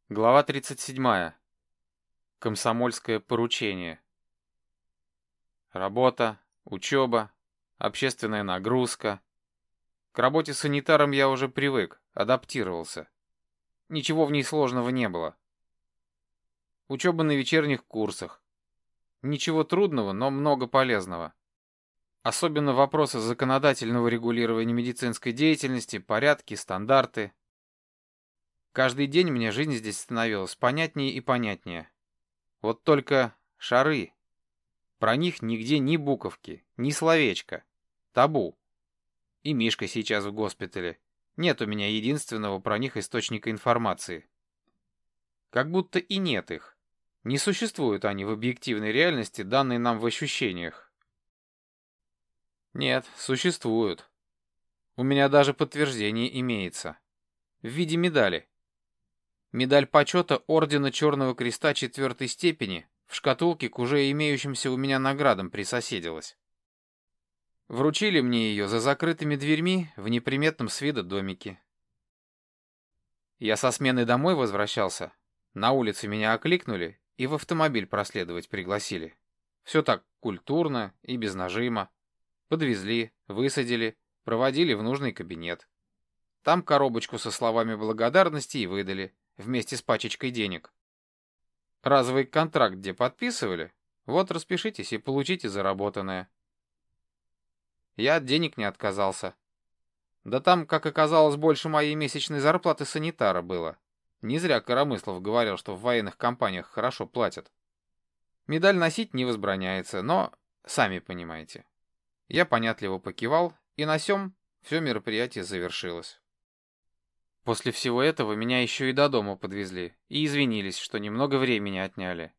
Глава 37. Комсомольское поручение. Работа, учеба, общественная нагрузка. К работе санитаром я уже привык, адаптировался. Ничего в ней сложного не было. Учеба на вечерних курсах. Ничего трудного, но много полезного. Особенно вопросы законодательного регулирования медицинской деятельности, порядки, стандарты. Каждый день мне жизнь здесь становилась понятнее и понятнее. Вот только шары. Про них нигде ни буковки, ни словечка. Табу. И Мишка сейчас в госпитале. Нет у меня единственного про них источника информации. Как будто и нет их. Не существуют они в объективной реальности, данной нам в ощущениях. Нет, существуют. У меня даже подтверждение имеется. В виде медали. Медаль почета Ордена Черного Креста 4-й степени в шкатулке к уже имеющимся у меня наградам присоседилась. Вручили мне ее за закрытыми дверьми в неприметном с вида домике. Я со смены домой возвращался. На улице меня окликнули и в автомобиль проследовать пригласили. Все так культурно и без нажима. Подвезли, высадили, проводили в нужный кабинет. Там коробочку со словами благодарности и выдали, вместе с пачечкой денег. Разовый контракт где подписывали? Вот распишитесь и получите заработанное. Я от денег не отказался. Да там, как оказалось, больше моей месячной зарплаты санитара было. Не зря Коромыслов говорил, что в военных компаниях хорошо платят. Медаль носить не возбраняется, но сами понимаете. Я понятливо покивал, и на сём все мероприятие завершилось. После всего этого меня еще и до дома подвезли и извинились, что немного времени отняли.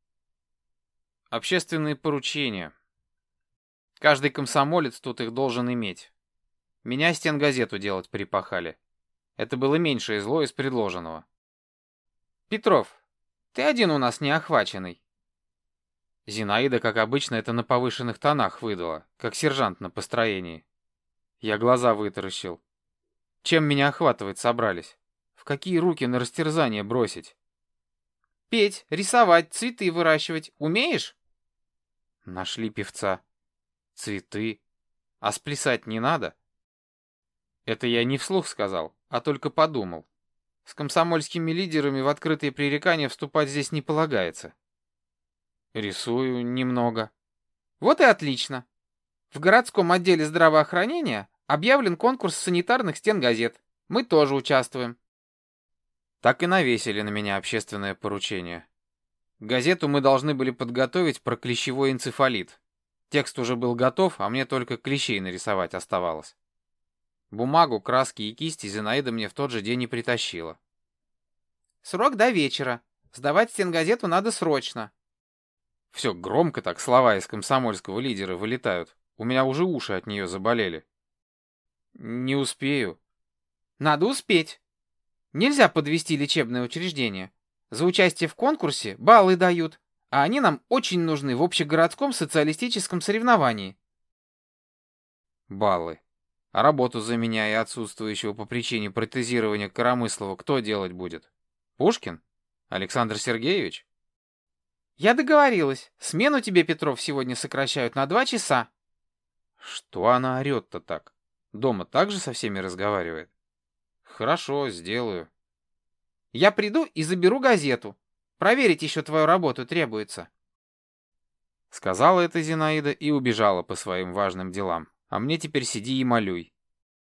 Общественные поручения. Каждый комсомолец тут их должен иметь. Меня стенгазету делать припахали. Это было меньшее зло из предложенного. «Петров, ты один у нас не охваченный». Зинаида, как обычно, это на повышенных тонах выдала, как сержант на построении. Я глаза вытаращил. Чем меня охватывать собрались? В какие руки на растерзание бросить? «Петь, рисовать, цветы выращивать умеешь?» Нашли певца. Цветы. А сплясать не надо? Это я не вслух сказал, а только подумал. С комсомольскими лидерами в открытые пререкания вступать здесь не полагается. Рисую немного. Вот и отлично. В городском отделе здравоохранения объявлен конкурс санитарных стенгазет. Мы тоже участвуем. Так и навесили на меня общественное поручение. Газету мы должны были подготовить про клещевой энцефалит. Текст уже был готов, а мне только клещей нарисовать оставалось. Бумагу, краски и кисти Зинаида мне в тот же день и притащила. Срок до вечера. Сдавать стенгазету надо срочно. Все громко так слова из комсомольского лидера вылетают. У меня уже уши от нее заболели. Не успею. Надо успеть. Нельзя подвести лечебное учреждение. За участие в конкурсе баллы дают, а они нам очень нужны в общегородском социалистическом соревновании. Баллы. А работу за меня и отсутствующего по причине протезирования Коромыслова кто делать будет? Пушкин? Александр Сергеевич? Я договорилась. Смену тебе, Петров, сегодня сокращают на 2 часа. Что она орет-то так? Дома так же со всеми разговаривает? Хорошо, сделаю. Я приду и заберу газету. Проверить еще твою работу требуется. Сказала это Зинаида и убежала по своим важным делам. А мне теперь сиди и молюй.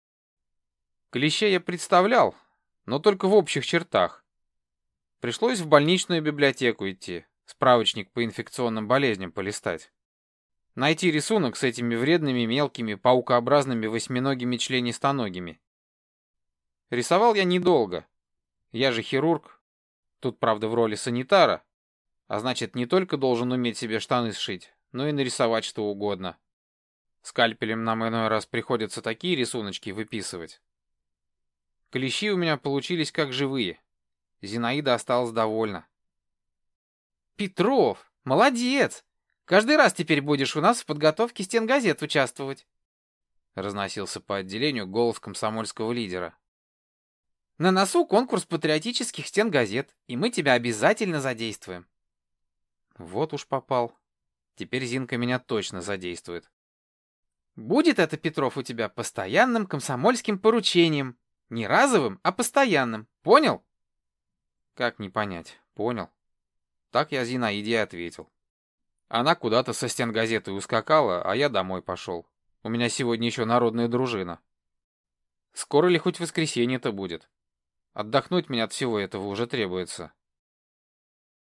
Клеща я представлял, но только в общих чертах. Пришлось в больничную библиотеку идти, справочник по инфекционным болезням полистать. Найти рисунок с этими вредными мелкими паукообразными восьминогими членистоногими. Рисовал я недолго. Я же хирург. Тут, правда, в роли санитара. А значит, не только должен уметь себе штаны сшить, но и нарисовать что угодно. Скальпелем нам иной раз приходится такие рисуночки выписывать. Клещи у меня получились как живые. Зинаида осталась довольна. «Петров, молодец! Каждый раз теперь будешь у нас в подготовке стенгазет участвовать», разносился по отделению голос комсомольского лидера. На носу конкурс патриотических стенгазет, и мы тебя обязательно задействуем. Вот уж попал. Теперь Зинка меня точно задействует. Будет это, Петров, у тебя постоянным комсомольским поручением. Не разовым, а постоянным. Понял? Как не понять? Понял. Так я Зинаиде и ответил. Она куда-то со стенгазеты ускакала, а я домой пошел. У меня сегодня еще народная дружина. Скоро ли хоть воскресенье-то будет? Отдохнуть мне от всего этого уже требуется.